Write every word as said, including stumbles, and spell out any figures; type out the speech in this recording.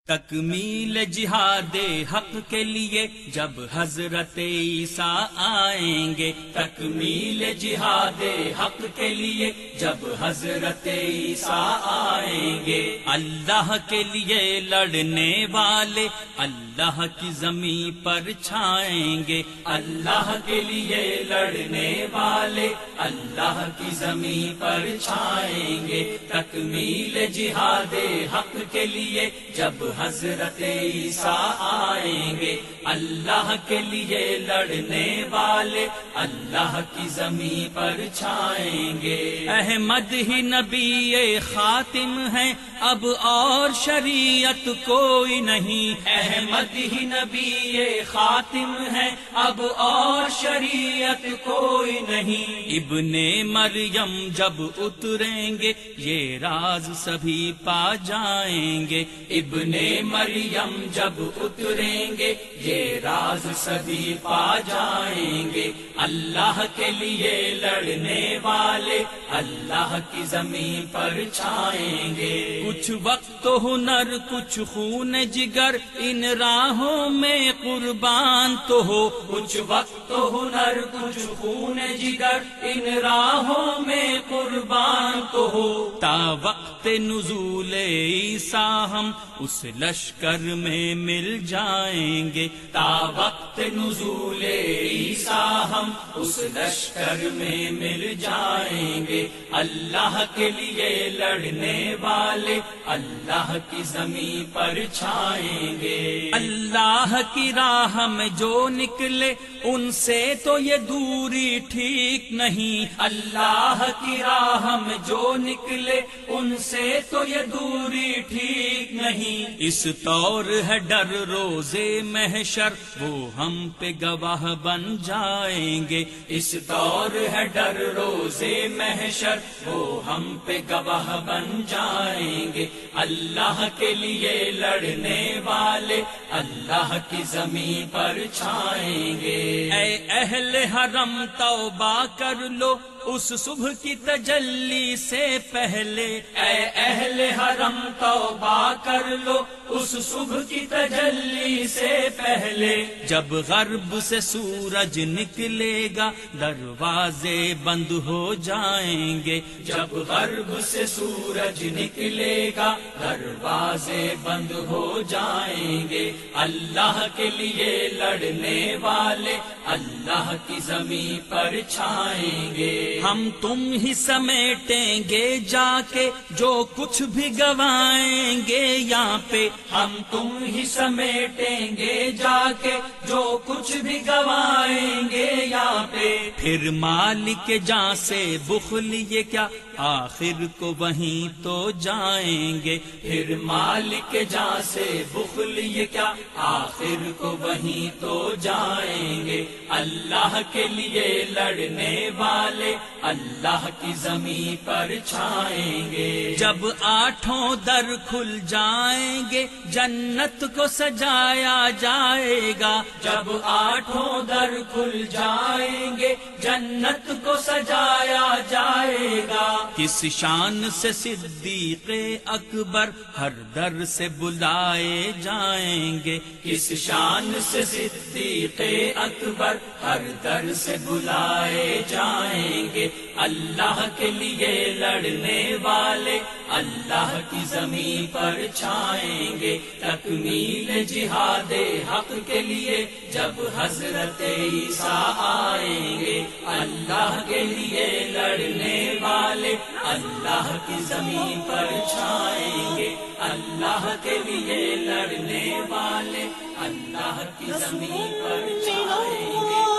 تکمیل جہاد حق کے لیے جب حضرت عیسیٰ آئیں گے، تکمیل جہاد حق کے لیے جب حضرت عیسیٰ آئیں گے، اللہ کے لیے لڑنے والے اللہ کی زمین پر چھائیں گے، اللہ کے لیے لڑنے والے اللہ کی زمین پر چھائیں گے، تکمیل جہاد حق کے لیے جب حضرت عیسیٰ آئیں گے، اللہ کے لیے لڑنے والے اللہ کی زمین پر چھائیں گے۔ احمد ہی نبی خاتم ہے، اب اور شریعت کوئی نہیں، احمد ہی نبی خاتم ہے، اب اور شریعت کوئی نہیں۔ ابن مریم جب اتریں گے یہ راز سبھی پا جائیں گے، ابن مریم جب اتریں گے یہ راز سبھی پا جائیں گے، اللہ کے لیے لڑنے والے اللہ کی زمین پر چھائیں گے۔ کچھ وقت تو ہنر کچھ خون جگر ان راہوں میں قربان تو ہو، کچھ وقت تو ہنر کچھ خون جگر ان راہوں میں قربان تو ہو، تا وقت نزول عیسیٰ ہم اس لشکر میں مل جائیں گے، تا وقت نزول عیسیٰ ہم اس لشکر میں مل جائیں گے، اللہ کے لیے لڑنے والے اللہ کی زمین پر چھائیں گے۔ اللہ کی راہ میں جو نکلے ان سے تو یہ دوری ٹھیک نہیں، اللہ کی راہ میں جو نکلے ان سے تو یہ دوری ٹھیک نہیں، اس طور ہے ڈر روزے محشر وہ ہم پہ گواہ بن جائیں گے، اس طور ہے ڈر روزے محشر وہ ہم پہ گواہ بن جائیں گے، اللہ کے لیے لڑنے والے اللہ کی زمین پر چھائیں گے۔ اے اہل حرم توبہ کر لو اس صبح کی تجلی سے پہلے، اے اہل حرم توبہ کر لو اس صبح کی تجلی سے پہلے، جب غرب سے سورج نکلے گا دروازے بند ہو جائیں گے، جب غرب سے سورج نکلے گا دروازے بند ہو جائیں گے، اللہ کے لیے لڑنے والے اللہ کی زمین پر چھائیں گے، ہم تم ہی سمیٹیں گے جا کے جو کچھ بھی گوائیں گے یہاں پہ، ہم تم ہی سمیٹیں گے جا کے جو کچھ بھی گوائیں گے یہاں پہ، پھر مالک جاں سے بخل یہ کیا آخر کو وہیں تو جائیں گے، پھر مالک جاں سے بخل یہ کیا آخر کو وہیں تو جائیں گے، اللہ کے لیے لڑنے والے اللہ کی زمین پر چھائیں گے، جب آٹھوں در کھل جائیں گے جنت کو سجایا جائے گا، جب آٹھوں در کھل جائیں گے جنت کو سجایا جائے گا، کس شان سے صدیق اکبر ہر در سے بلائے جائیں گے، کس شان سے صدیق اکبر ہر در سے بلائے جائیں گے، اللہ کے لیے لڑنے والے اللہ کی زمین پر چھائیں گے، تکمیل جہاد حق کے لیے جب حضرت عیسیٰ آئیں گے، اللہ کے لیے لڑنے والے اللہ کی زمین پر چھائیں گے، اللہ کے لیے لڑنے والے اللہ کی زمین پر چھائیں گے۔